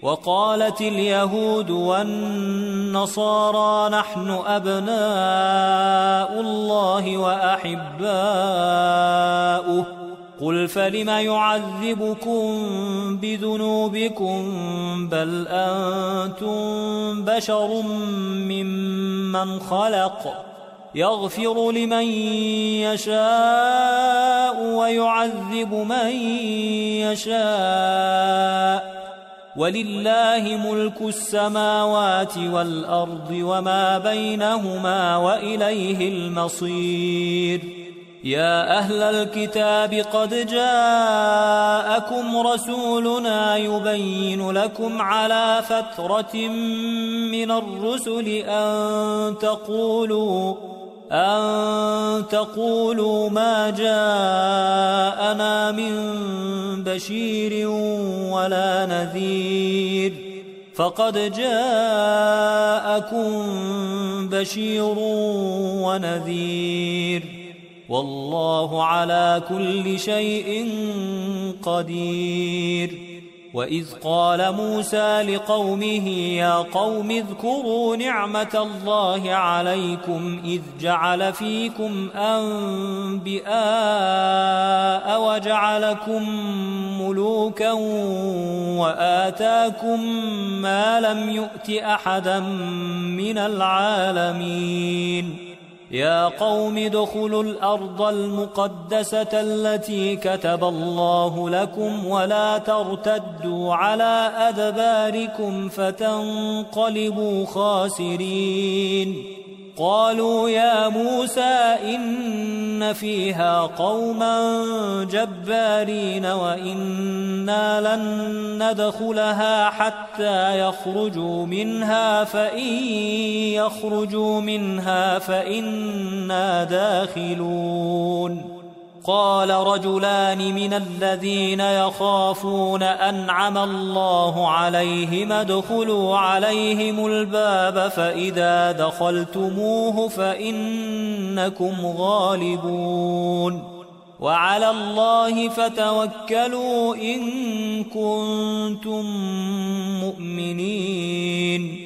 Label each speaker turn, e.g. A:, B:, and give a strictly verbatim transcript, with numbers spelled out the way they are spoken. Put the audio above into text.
A: وقالت اليهود والنصارى نحن أبناء الله وأحباؤه قل فلم يعذبكم بذنوبكم بل أنتم بشر ممن خلق يغفر لمن يشاء ويعذب من يشاء ولله ملك السماوات والأرض وما بينهما وإليه المصير يا أهل الكتاب قد جاءكم رسولنا يبين لكم على فترة من الرسل أن تقولوا أن تقولوا ما جاءنا من بشير ولا نذير فقد جاءكم بشير ونذير والله على كل شيء قدير وإذ قال موسى لقومه يا قوم اذكروا نعمة الله عليكم إذ جعل فيكم أنبياء وجعلكم ملوكا وآتاكم ما لم يؤت أحدا من العالمين يا قوم ادخلوا الأرض المقدسة التي كتب الله لكم ولا ترتدوا على أدباركم فتنقلبوا خاسرين قالوا يا موسى إن فيها قوما جبارين وإنا لن ندخلها حتى يخرجوا منها فإن يخرجوا منها فإنا داخلون قال رجلان من الذين يخافون أنعم الله عليهم ادخلوا عليهم الباب فإذا دخلتموه فإنكم غالبون وعلى الله فتوكلوا إن كنتم مؤمنين